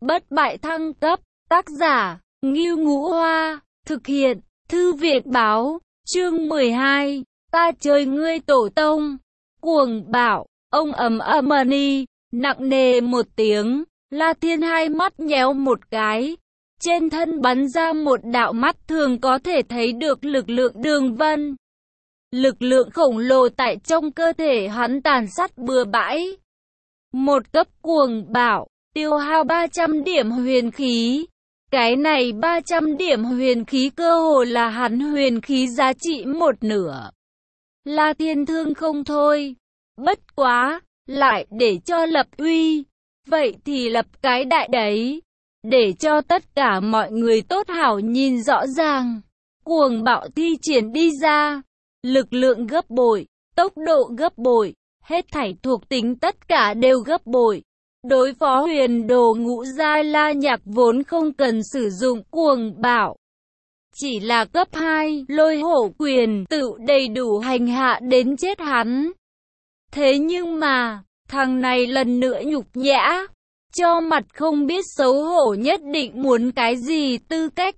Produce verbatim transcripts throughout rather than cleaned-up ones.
bất bại thăng cấp, tác giả, Ngưu Ngũ Hoa, thực hiện, Thư viện báo, chương mười hai, ta chơi ngươi tổ tông, cuồng bạo, ông ầm ầm ni, nặng nề một tiếng, La Thiên hai mắt nhéo một cái, trên thân bắn ra một đạo mắt thường có thể thấy được lực lượng đường vân. Lực lượng khổng lồ tại trong cơ thể hắn tàn sát bừa bãi. Một cấp cuồng bạo, tiêu hao ba trăm điểm huyền khí. Cái này ba trăm điểm huyền khí cơ hồ là hắn huyền khí giá trị một nửa. La Thiên thương không thôi. Bất quá, lại để cho lập uy. Vậy thì lập cái đại đấy. Để cho tất cả mọi người tốt hảo nhìn rõ ràng. Cuồng bạo thi triển đi ra. Lực lượng gấp bội, tốc độ gấp bội, hết thảy thuộc tính tất cả đều gấp bội. Đối phó huyền đồ ngũ giai La Nhạc vốn không cần sử dụng cuồng bạo. Chỉ là cấp hai, lôi hổ quyền tự đầy đủ hành hạ đến chết hắn. Thế nhưng mà, thằng này lần nữa nhục nhã, cho mặt không biết xấu hổ nhất định muốn cái gì tư cách.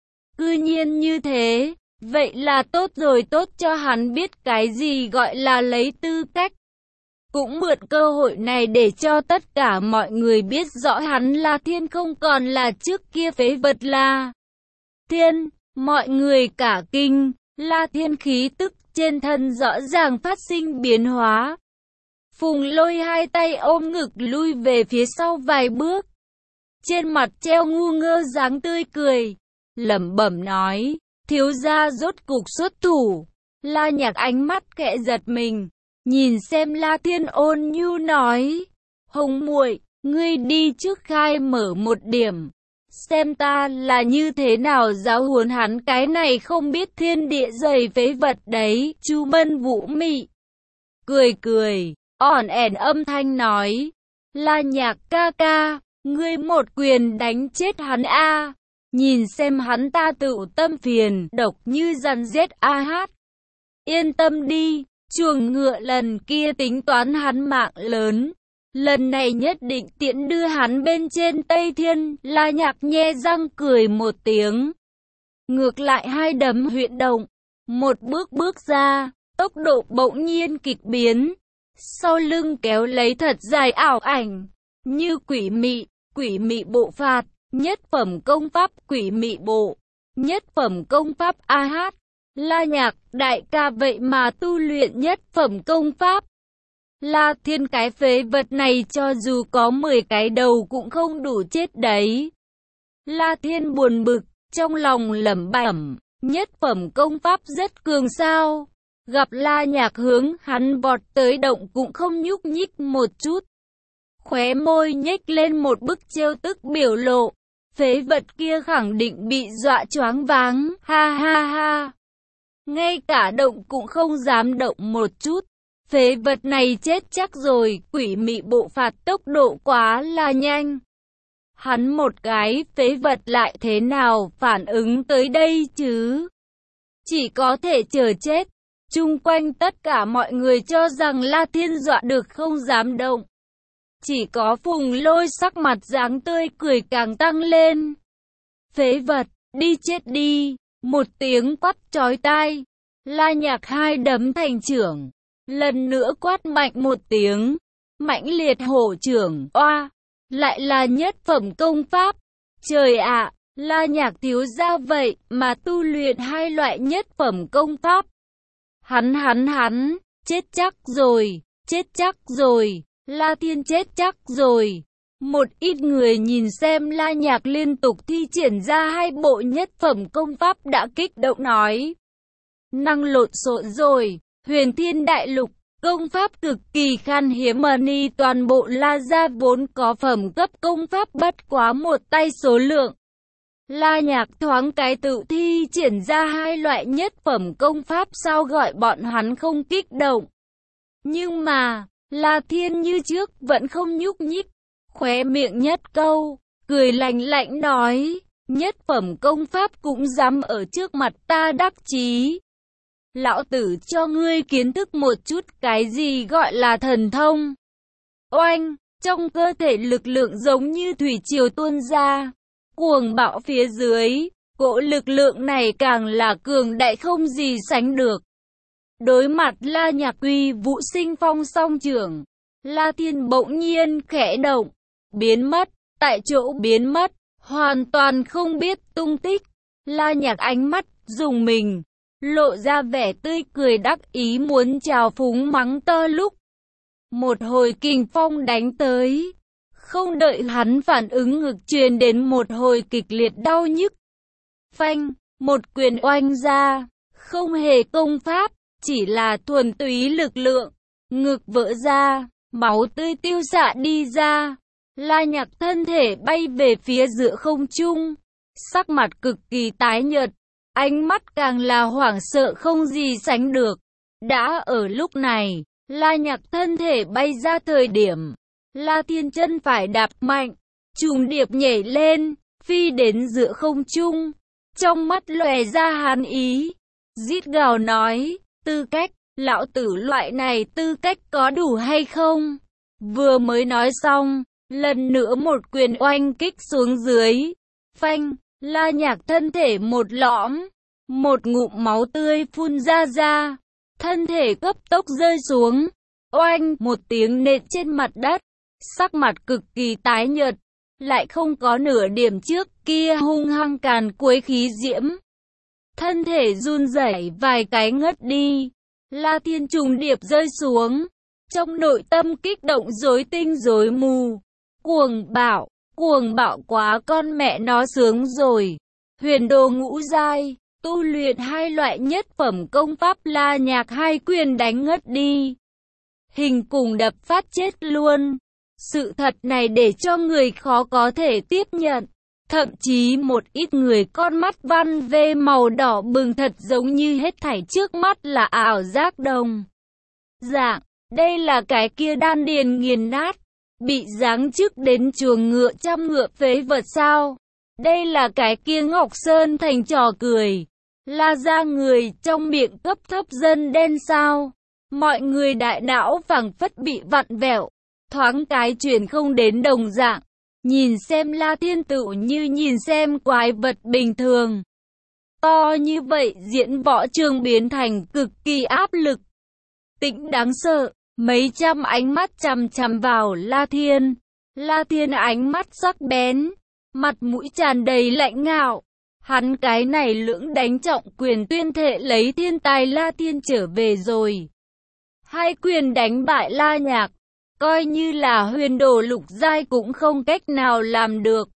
Cư nhiên như thế, vậy là tốt rồi, tốt cho hắn biết cái gì gọi là lấy tư cách. Cũng mượn cơ hội này để cho tất cả mọi người biết rõ hắn La Thiên không còn là trước kia phế vật La Thiên. Mọi người cả kinh, La Thiên khí tức trên thân rõ ràng phát sinh biến hóa. Phùng Lôi hai tay ôm ngực lui về phía sau vài bước. Trên mặt treo ngu ngơ dáng tươi cười, lẩm bẩm nói, thiếu gia rốt cục xuất thủ. La Nhạc ánh mắt khẽ giật mình, nhìn xem La Thiên ôn nhu nói, Hồng muội, ngươi đi trước khai mở một điểm, xem ta là như thế nào giáo huấn hắn cái này không biết thiên địa dày phế vật đấy. Chu Mân Vũ mị cười cười, ỏn ẻn âm thanh nói, La Nhạc ca ca, ngươi một quyền đánh chết hắn a. Nhìn xem hắn ta tự tâm phiền, độc như rắn rết a hát. Yên tâm đi, chuồng ngựa lần kia tính toán hắn mạng lớn. Lần này nhất định tiễn đưa hắn bên trên Tây Thiên. La Nhạc nhe răng cười một tiếng. Ngược lại hai đấm huyễn động. Một bước bước ra, tốc độ bỗng nhiên kịch biến. Sau lưng kéo lấy thật dài ảo ảnh. Như quỷ mị, quỷ mị bộ phạt. Nhất phẩm công pháp quỷ mị bộ. Nhất phẩm công pháp a hát. La Nhạc đại ca vậy mà tu luyện nhất phẩm công pháp. La Thiên cái phế vật này cho dù có mười cái đầu cũng không đủ chết đấy. La Thiên buồn bực, trong lòng lẩm bẩm, nhất phẩm công pháp rất cường sao. Gặp La Nhạc hướng hắn vọt tới động cũng không nhúc nhích một chút. Khóe môi nhếch lên một bức trêu tức biểu lộ. Phế vật kia khẳng định bị dọa choáng váng, ha ha ha. Ngay cả động cũng không dám động một chút. Phế vật này chết chắc rồi, quỷ mị bộ phạt tốc độ quá là nhanh. Hắn một cái phế vật lại thế nào phản ứng tới đây chứ? Chỉ có thể chờ chết. Chung quanh tất cả mọi người cho rằng La Thiên dọa được không dám động. Chỉ có Phùng Lôi sắc mặt dáng tươi cười càng tăng lên. Phế vật, đi chết đi. Một tiếng quát chói tai. La Nhạc hai đấm thành trưởng. Lần nữa quát mạnh một tiếng. Mãnh liệt hổ trưởng, oa. Lại là nhất phẩm công pháp. Trời ạ, La Nhạc thiếu gia vậy mà tu luyện hai loại nhất phẩm công pháp. Hắn hắn hắn, chết chắc rồi, chết chắc rồi. La Thiên chết chắc rồi. Một ít người nhìn xem La Nhạc liên tục thi triển ra hai bộ nhất phẩm công pháp đã kích động nói. Năng lộn xộn rồi, Huyền Thiên Đại Lục, công pháp cực kỳ khan hiếm mà ni toàn bộ La gia vốn có phẩm cấp công pháp bất quá một tay số lượng. La Nhạc thoáng cái tự thi triển ra hai loại nhất phẩm công pháp sao gọi bọn hắn không kích động. Nhưng mà, La Thiên như trước vẫn không nhúc nhích, khóe miệng nhất câu, cười lạnh lạnh nói, nhất phẩm công pháp cũng dám ở trước mặt ta đắc chí. Lão tử cho ngươi kiến thức một chút cái gì gọi là thần thông. Oanh, Trong cơ thể lực lượng giống như thủy triều tuôn ra, cuồng bạo phía dưới, cỗ lực lượng này càng là cường đại không gì sánh được. Đối mặt La Nhạc Uy Vũ Sinh Phong song trưởng, La Thiên bỗng nhiên khẽ động, biến mất, tại chỗ biến mất, hoàn toàn không biết tung tích. La Nhạc ánh mắt dùng mình, lộ ra vẻ tươi cười đắc ý muốn trào phúng mắng to lúc. Một hồi kình phong đánh tới, không đợi hắn phản ứng ngực truyền đến một hồi kịch liệt đau nhức. Phanh, một quyền oanh ra, không hề công pháp, chỉ là thuần túy lực lượng, ngực vỡ ra, máu tươi tiêu xạ đi ra. La Nhạc thân thể bay về phía giữa không trung, sắc mặt cực kỳ tái nhợt, ánh mắt càng là hoảng sợ không gì sánh được. Đã ở lúc này, La Nhạc thân thể bay ra thời điểm, La Thiên chân phải đạp mạnh, trùng điệp nhảy lên, phi đến giữa không trung, trong mắt lóe ra hàn ý, rít gào nói, tư cách, lão tử loại này tư cách có đủ hay không? Vừa mới nói xong, lần nữa một quyền oanh kích xuống dưới, phanh, La Nhạc thân thể một lõm, một ngụm máu tươi phun ra ra, thân thể cấp tốc rơi xuống, oanh một tiếng nện trên mặt đất, sắc mặt cực kỳ tái nhợt, lại không có nửa điểm trước kia hung hăng càn quấy khí diễm. Thân thể run rẩy vài cái ngất đi, La Thiên trùng điệp rơi xuống, trong nội tâm kích động rối tinh rối mù, cuồng bạo, cuồng bạo quá con mẹ nó sướng rồi. Huyền đồ ngũ giai, tu luyện hai loại nhất phẩm công pháp La Nhạc hai quyền đánh ngất đi, hình cùng đập phát chết luôn. Sự thật này để cho người khó có thể tiếp nhận, thậm chí một ít người con mắt văn vê màu đỏ bừng thật giống như hết thảy trước mắt là ảo giác đồng dạng. Đây là cái kia đan điền nghiền nát, bị giáng chức đến chuồng ngựa trăm ngựa phế vật sao? Đây là cái kia Ngọc Sơn thành trò cười, La ra người trong miệng cấp thấp dân đen sao? Mọi người đại não phảng phất bị vặn vẹo, thoáng cái chuyển không đến đồng dạng, nhìn xem La Thiên tự như nhìn xem quái vật bình thường. To như vậy diễn võ trường biến thành cực kỳ áp lực, tĩnh đáng sợ, mấy trăm ánh mắt chằm chằm vào La Thiên. La Thiên ánh mắt sắc bén, mặt mũi tràn đầy lạnh ngạo. Hắn cái này lưỡng đánh trọng quyền tuyên thệ lấy thiên tài La Thiên trở về rồi. Hai quyền đánh bại La Nhạc, coi như là huyền đồ lục giai cũng không cách nào làm được.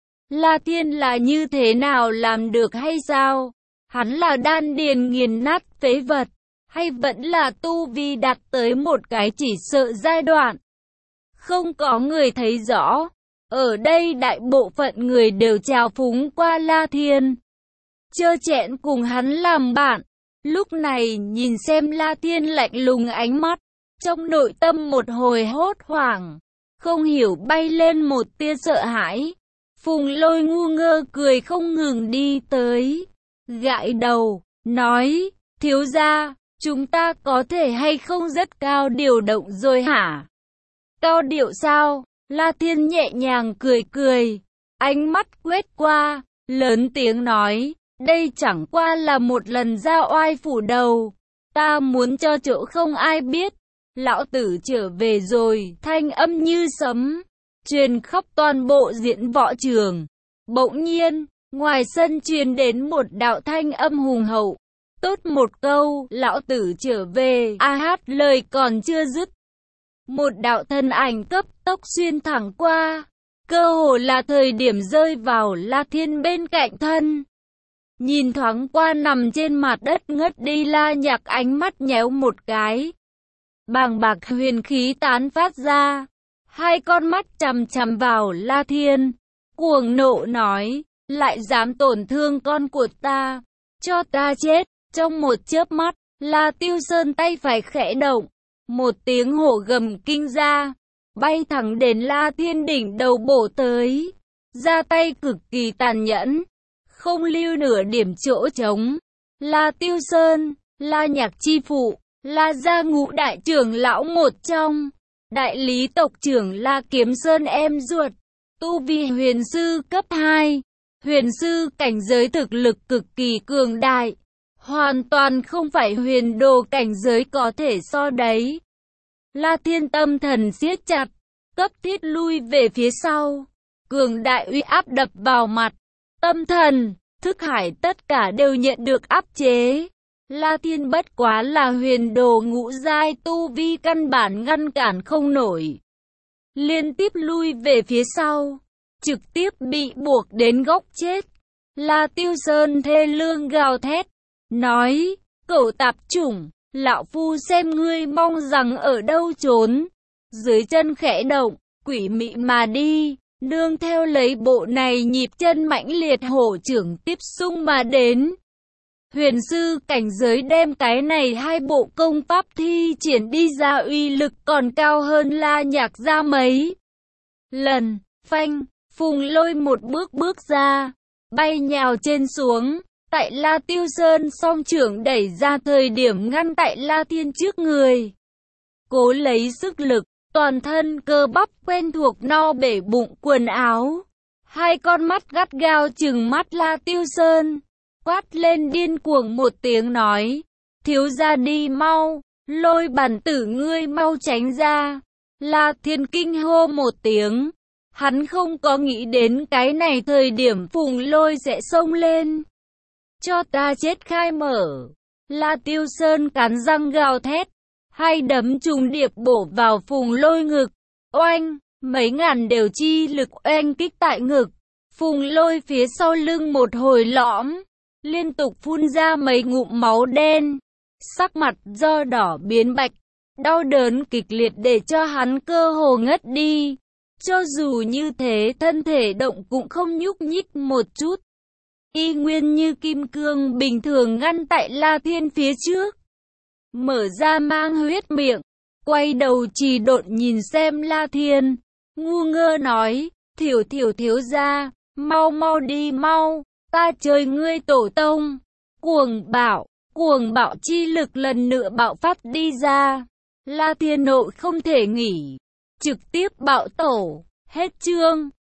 La Thiên là như thế nào làm được hay sao? Hắn là đan điền nghiền nát phế vật, hay vẫn là tu vi đạt tới một cái chỉ sợ giai đoạn? Không có người thấy rõ. Ở đây đại bộ phận người đều trào phúng qua La Thiên, trơ trẽn cùng hắn làm bạn. Lúc này nhìn xem La Thiên lạnh lùng ánh mắt, trong nội tâm một hồi hốt hoảng, không hiểu bay lên một tia sợ hãi. Phùng Lôi ngu ngơ cười không ngừng đi tới, gãi đầu, nói, thiếu gia, chúng ta có thể hay không rất cao điều động rồi hả? Cao điệu sao? La Thiên nhẹ nhàng cười cười, ánh mắt quét qua, lớn tiếng nói, đây chẳng qua là một lần ra oai phủ đầu, ta muốn cho chỗ không ai biết, lão tử trở về rồi. Thanh âm như sấm, truyền khắp toàn bộ diễn võ trường. Bỗng nhiên, ngoài sân truyền đến một đạo thanh âm hùng hậu, tốt một câu, lão tử trở về, a hát lời còn chưa dứt. Một đạo thân ảnh cấp tốc xuyên thẳng qua, cơ hồ là thời điểm rơi vào La Thiên bên cạnh thân. Nhìn thoáng qua nằm trên mặt đất ngất đi La Nhạc, ánh mắt nhéo một cái, bàng bạc huyền khí tán phát ra, hai con mắt chằm chằm vào La Thiên, cuồng nộ nói, lại dám tổn thương con của ta, cho ta chết. Trong một chớp mắt, La Tiêu Sơn tay phải khẽ động, một tiếng hổ gầm kinh ra, bay thẳng đến La Thiên đỉnh đầu bổ tới, ra tay cực kỳ tàn nhẫn, không lưu nửa điểm chỗ trống. La Tiêu Sơn, La Nhạc chi phụ, La gia ngũ đại trưởng lão một trong, Đại lý tộc trưởng La Kiếm Sơn em ruột, tu vi huyền sư cấp hai. Huyền sư cảnh giới thực lực cực kỳ cường đại, hoàn toàn không phải huyền đồ cảnh giới có thể so đấy. La Thiên tâm thần siết chặt, cấp thiết lui về phía sau, cường đại uy áp đập vào mặt, tâm thần, thức hải tất cả đều nhận được áp chế. La Thiên bất quá là huyền đồ ngũ giai, tu vi căn bản ngăn cản không nổi, liên tiếp lui về phía sau, trực tiếp bị buộc đến góc chết. La Tiêu Sơn thê lương gào thét, nói, cẩu tạp chủng, lão phu xem ngươi mong rằng ở đâu trốn. Dưới chân khẽ động, quỷ mị mà đi, nương theo lấy bộ này nhịp chân mãnh liệt hổ trưởng tiếp xung mà đến. Huyền sư cảnh giới đem cái này hai bộ công pháp thi triển đi ra uy lực còn cao hơn La Nhạc ra mấy lần. Phanh, Phùng Lôi một bước bước ra, bay nhào trên xuống, tại La Tiêu Sơn song trưởng đẩy ra thời điểm ngăn tại La Thiên trước người. Cố lấy sức lực, toàn thân cơ bắp quen thuộc no bể bụng quần áo. Hai con mắt gắt gao trừng mắt La Tiêu Sơn, quát lên điên cuồng một tiếng nói, thiếu gia đi mau, Lôi bản tử ngươi mau tránh ra. La Thiên kinh hô một tiếng, hắn không có nghĩ đến cái này thời điểm Phùng Lôi sẽ xông lên. Cho ta chết khai mở. La Tiêu Sơn cắn răng gào thét, hai đấm trùng điệp bổ vào Phùng Lôi ngực. Oanh, mấy ngàn đều chi lực oanh kích tại ngực. Phùng Lôi phía sau lưng một hồi lõm, liên tục phun ra mấy ngụm máu đen, sắc mặt do đỏ biến bạch, đau đớn kịch liệt để cho hắn cơ hồ ngất đi. Cho dù như thế thân thể động cũng không nhúc nhích một chút, y nguyên như kim cương bình thường ngăn tại La Thiên phía trước. Mở ra mang huyết miệng, quay đầu trì độn nhìn xem La Thiên, ngu ngơ nói, thiểu thiểu thiếu gia, mau mau đi mau, ta chơi ngươi tổ tông. Cuồng bạo, cuồng bạo chi lực lần nữa bạo phát đi ra. La Thiên nộ không thể nghỉ, trực tiếp bạo tổ, hết chương.